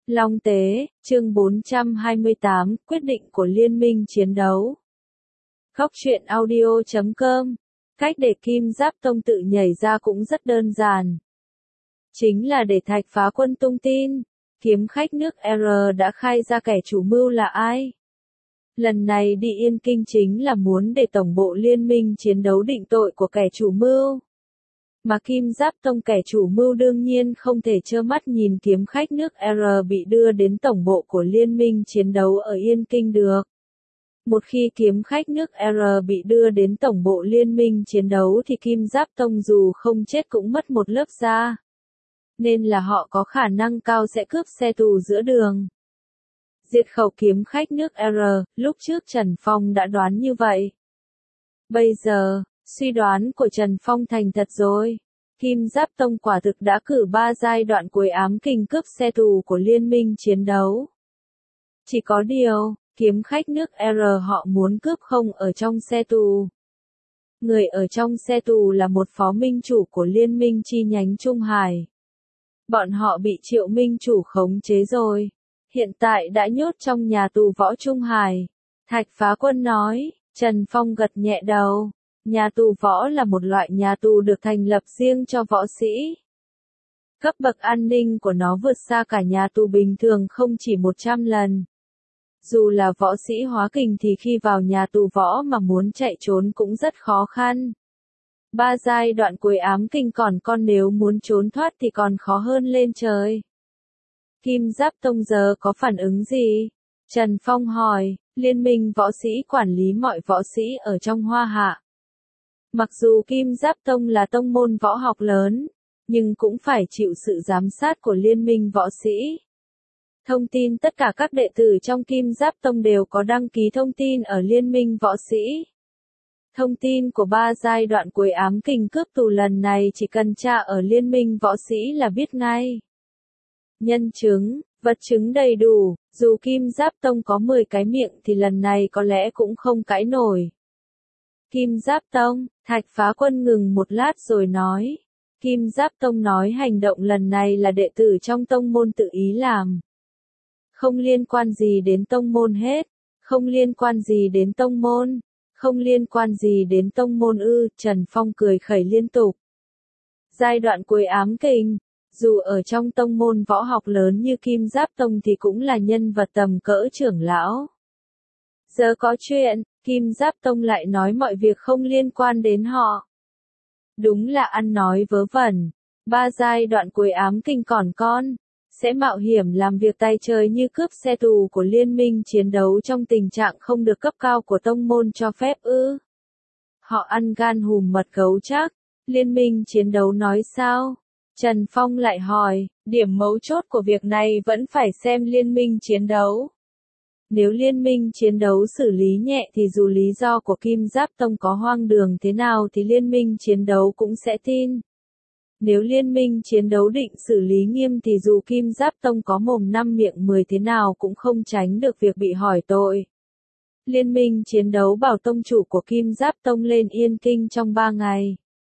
Long Tế, chương 428, quyết định của Liên minh chiến đấu. Góc truyện audio.com. Cách để Kim Giáp Tông tự nhảy ra cũng rất đơn giản. Chính là để Thạch Phá Quân tung tin, kiếm khách nước R đã khai ra kẻ chủ mưu là ai. Lần này đi Yên Kinh chính là muốn để tổng bộ liên minh chiến đấu định tội của kẻ chủ mưu. Mà Kim Giáp Tông kẻ chủ mưu đương nhiên không thể trơ mắt nhìn kiếm khách nước R bị đưa đến tổng bộ của liên minh chiến đấu ở Yên Kinh được. Một khi kiếm khách nước R bị đưa đến tổng bộ liên minh chiến đấu thì Kim Giáp Tông dù không chết cũng mất một lớp da. Nên là họ có khả năng cao sẽ cướp xe tù giữa đường. Diệt khẩu kiếm khách nước R, lúc trước Trần Phong đã đoán như vậy. Bây giờ, suy đoán của Trần Phong thành thật rồi. Kim Giáp Tông quả thực đã cử 3 giai đoạn cuối ám kình cướp xe tù của liên minh chiến đấu. Chỉ có điều, kiếm khách nước R họ muốn cướp không ở trong xe tù. Người ở trong xe tù là một phó minh chủ của liên minh chi nhánh Trung Hải. Bọn họ bị Triệu minh chủ khống chế rồi. Hiện tại đã nhốt trong nhà tù võ Trung Hải. Thạch Phá Quân nói. Trần Phong gật nhẹ đầu. Nhà tù võ là một loại nhà tù được thành lập riêng cho võ sĩ. Cấp bậc an ninh của nó vượt xa cả nhà tù bình thường không chỉ 100 lần. Dù là võ sĩ hóa kình thì khi vào nhà tù võ mà muốn chạy trốn cũng rất khó khăn. 3 giai đoạn cuối ám kình còn nếu muốn trốn thoát thì còn khó hơn lên trời. Kim Giáp Tông giờ có phản ứng gì? Trần Phong hỏi, liên minh võ sĩ quản lý mọi võ sĩ ở trong Hoa Hạ. Mặc dù Kim Giáp Tông là tông môn võ học lớn, nhưng cũng phải chịu sự giám sát của liên minh võ sĩ. Thông tin tất cả các đệ tử trong Kim Giáp Tông đều có đăng ký thông tin ở liên minh võ sĩ. Thông tin của 3 giai đoạn cuối ám kình cướp tù lần này chỉ cần tra ở liên minh võ sĩ là biết ngay. Nhân chứng, vật chứng đầy đủ, dù Kim Giáp Tông có 10 cái miệng thì lần này có lẽ cũng không cãi nổi. Kim Giáp Tông, Thạch Phá Quân ngừng một lát rồi nói. Kim Giáp Tông nói hành động lần này là đệ tử trong tông môn tự ý làm. Không liên quan gì đến tông môn hết, không liên quan gì đến tông môn, không liên quan gì đến tông môn ư, Trần Phong cười khẩy liên tục. Giai đoạn cuối ám kình, dù ở trong tông môn võ học lớn như Kim Giáp Tông thì cũng là nhân vật tầm cỡ trưởng lão. Giờ có chuyện, Kim Giáp Tông lại nói mọi việc không liên quan đến họ. Đúng là ăn nói vớ vẩn. 3 giai đoạn cuối ám kình sẽ mạo hiểm làm việc tay trời như cướp xe tù của liên minh chiến đấu trong tình trạng không được cấp cao của tông môn cho phép ư. Họ ăn gan hùm mật gấu chắc. Liên minh chiến đấu nói sao? Trần Phong lại hỏi, điểm mấu chốt của việc này vẫn phải xem liên minh chiến đấu. Nếu liên minh chiến đấu xử lý nhẹ thì dù lý do của Kim Giáp Tông có hoang đường thế nào thì liên minh chiến đấu cũng sẽ tin. Nếu liên minh chiến đấu định xử lý nghiêm thì dù Kim Giáp Tông có mồm 5 miệng 10 thế nào cũng không tránh được việc bị hỏi tội. Liên minh chiến đấu bảo tông chủ của Kim Giáp Tông lên Yên Kinh trong 3 ngày.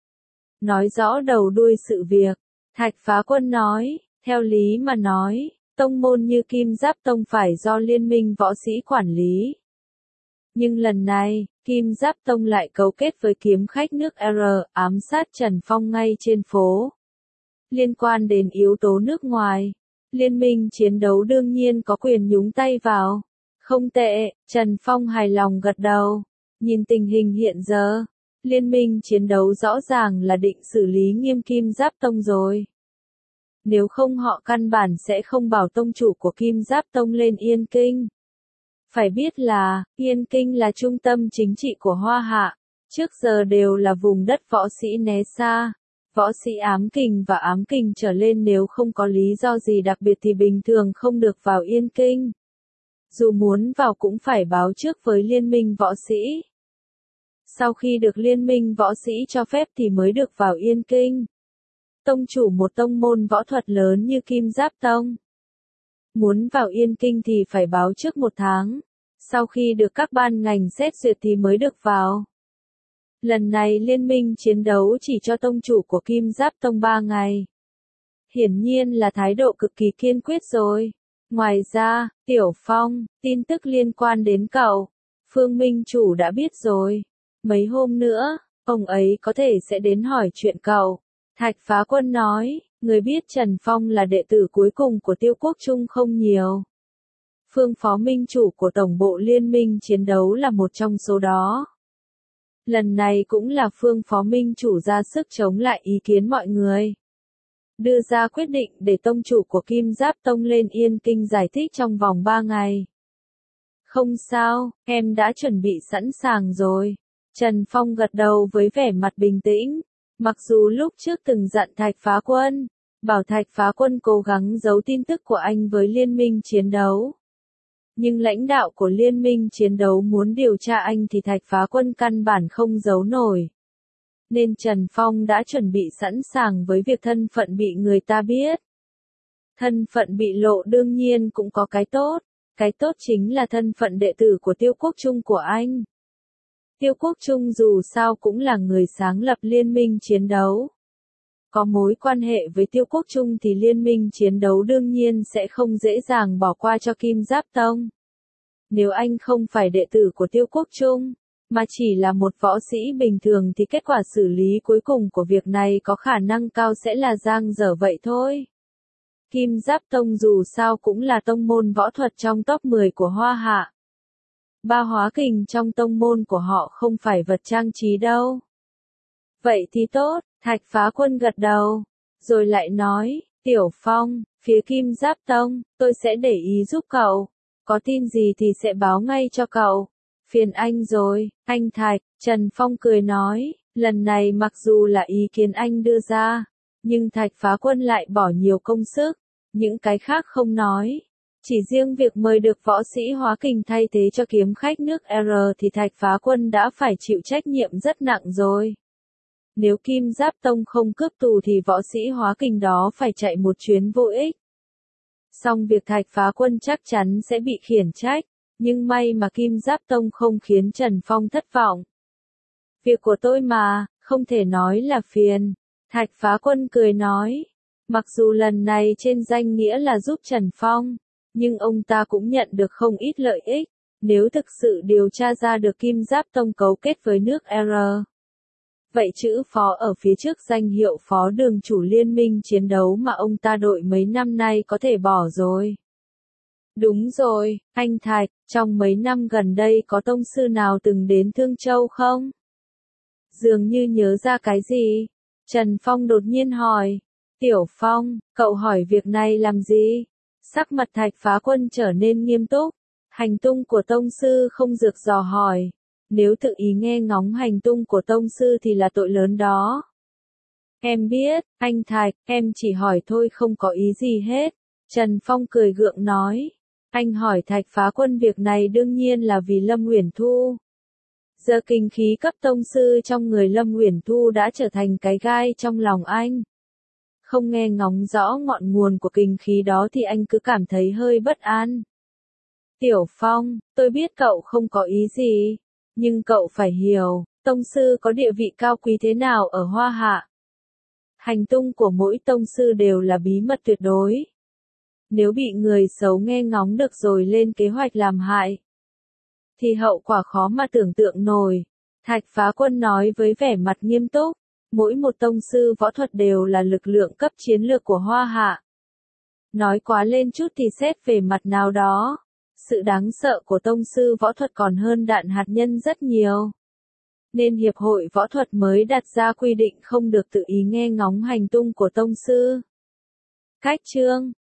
Nói rõ đầu đuôi sự việc, Thạch Phá Quân nói, theo lý mà nói, tông môn như Kim Giáp Tông phải do liên minh võ sĩ quản lý. Nhưng lần này, Kim Giáp Tông lại cấu kết với kiếm khách nước R, ám sát Trần Phong ngay trên phố. Liên quan đến yếu tố nước ngoài, liên minh chiến đấu đương nhiên có quyền nhúng tay vào. Không tệ, Trần Phong hài lòng gật đầu. Nhìn tình hình hiện giờ, liên minh chiến đấu rõ ràng là định xử lý nghiêm Kim Giáp Tông rồi. Nếu không họ căn bản sẽ không bảo tông chủ của Kim Giáp Tông lên Yên Kinh. Phải biết là, Yên Kinh là trung tâm chính trị của Hoa Hạ, trước giờ đều là vùng đất võ sĩ né xa. Võ sĩ ám kình và ám kình trở lên nếu không có lý do gì đặc biệt thì bình thường không được vào Yên Kinh. Dù muốn vào cũng phải báo trước với liên minh võ sĩ. Sau khi được liên minh võ sĩ cho phép thì mới được vào Yên Kinh. Tông chủ một tông môn võ thuật lớn như Kim Giáp Tông. Muốn vào Yên Kinh thì phải báo trước 1 tháng. Sau khi được các ban ngành xét duyệt thì mới được vào. Lần này liên minh chiến đấu chỉ cho tông chủ của Kim Giáp Tông 3 ngày. Hiển nhiên là thái độ cực kỳ kiên quyết rồi. Ngoài ra, Tiểu Phong, tin tức liên quan đến cậu, Phương Minh Chủ đã biết rồi. Mấy hôm nữa, ông ấy có thể sẽ đến hỏi chuyện cậu. Thạch Phá Quân nói, người biết Trần Phong là đệ tử cuối cùng của Tiêu Quốc Trung không nhiều. Phương Phó Minh Chủ của Tổng bộ Liên minh chiến đấu là một trong số đó. Lần này cũng là Phương Phó Minh Chủ ra sức chống lại ý kiến mọi người. Đưa ra quyết định để tông chủ của Kim Giáp Tông lên Yên Kinh giải thích trong vòng 3 ngày. Không sao, em đã chuẩn bị sẵn sàng rồi. Trần Phong gật đầu với vẻ mặt bình tĩnh. Mặc dù lúc trước từng dặn Thạch Phá Quân, bảo Thạch Phá Quân cố gắng giấu tin tức của anh với liên minh chiến đấu. Nhưng lãnh đạo của liên minh chiến đấu muốn điều tra anh thì Thạch Phá Quân căn bản không giấu nổi. Nên Trần Phong đã chuẩn bị sẵn sàng với việc thân phận bị người ta biết. Thân phận bị lộ đương nhiên cũng có cái tốt chính là thân phận đệ tử của Tiêu Quốc Trung của anh. Tiêu Quốc Trung dù sao cũng là người sáng lập liên minh chiến đấu. Có mối quan hệ với Tiêu Quốc Trung thì liên minh chiến đấu đương nhiên sẽ không dễ dàng bỏ qua cho Kim Giáp Tông. Nếu anh không phải đệ tử của Tiêu Quốc Trung, mà chỉ là một võ sĩ bình thường thì kết quả xử lý cuối cùng của việc này có khả năng cao sẽ là dang dở vậy thôi. Kim Giáp Tông dù sao cũng là tông môn võ thuật trong top 10 của Hoa Hạ. Ba hóa kình trong tông môn của họ không phải vật trang trí đâu. Vậy thì tốt, Thạch Phá Quân gật đầu, rồi lại nói, Tiểu Phong, phía Kim Giáp Tông, tôi sẽ để ý giúp cậu, có tin gì thì sẽ báo ngay cho cậu. Phiền anh rồi, anh Thạch, Trần Phong cười nói, lần này mặc dù là ý kiến anh đưa ra, nhưng Thạch Phá Quân lại bỏ nhiều công sức, những cái khác không nói. Chỉ riêng việc mời được võ sĩ hóa kình thay thế cho kiếm khách nước R thì Thạch Phá Quân đã phải chịu trách nhiệm rất nặng rồi. Nếu Kim Giáp Tông không cướp tù thì võ sĩ hóa kình đó phải chạy một chuyến vô ích. Song việc Thạch Phá Quân chắc chắn sẽ bị khiển trách, nhưng may mà Kim Giáp Tông không khiến Trần Phong thất vọng. Việc của tôi mà, không thể nói là phiền. Thạch Phá Quân cười nói, mặc dù lần này trên danh nghĩa là giúp Trần Phong, nhưng ông ta cũng nhận được không ít lợi ích, nếu thực sự điều tra ra được Kim Giáp Tông cấu kết với nước R. Vậy chữ phó ở phía trước danh hiệu phó đường chủ liên minh chiến đấu mà ông ta đội mấy năm nay có thể bỏ rồi. Đúng rồi, anh Thạch, trong mấy năm gần đây có tông sư nào từng đến Thương Châu không? Dường như nhớ ra cái gì? Trần Phong đột nhiên hỏi. Tiểu Phong, cậu hỏi việc này làm gì? Sắc mặt Thạch Phá Quân trở nên nghiêm túc. Hành tung của tông sư không rược dò hỏi. Nếu tự ý nghe ngóng hành tung của tông sư thì là tội lớn đó. Em biết, anh Thạch, em chỉ hỏi thôi không có ý gì hết. Trần Phong cười gượng nói. Anh hỏi Thạch Phá Quân việc này đương nhiên là vì Lâm Uyển Thu. Giờ kinh khí cấp tông sư trong người Lâm Uyển Thu đã trở thành cái gai trong lòng anh. Không nghe ngóng rõ ngọn nguồn của kinh khí đó thì anh cứ cảm thấy hơi bất an. Tiểu Phong, tôi biết cậu không có ý gì, nhưng cậu phải hiểu, tông sư có địa vị cao quý thế nào ở Hoa Hạ. Hành tung của mỗi tông sư đều là bí mật tuyệt đối. Nếu bị người xấu nghe ngóng được rồi lên kế hoạch làm hại, thì hậu quả khó mà tưởng tượng nổi. Thạch Phá Quân nói với vẻ mặt nghiêm túc, mỗi một tông sư võ thuật đều là lực lượng cấp chiến lược của Hoa Hạ. Nói quá lên chút thì xét về mặt nào đó, sự đáng sợ của tông sư võ thuật còn hơn đạn hạt nhân rất nhiều. Nên Hiệp hội Võ thuật mới đặt ra quy định không được tự ý nghe ngóng hành tung của tông sư. Cách chương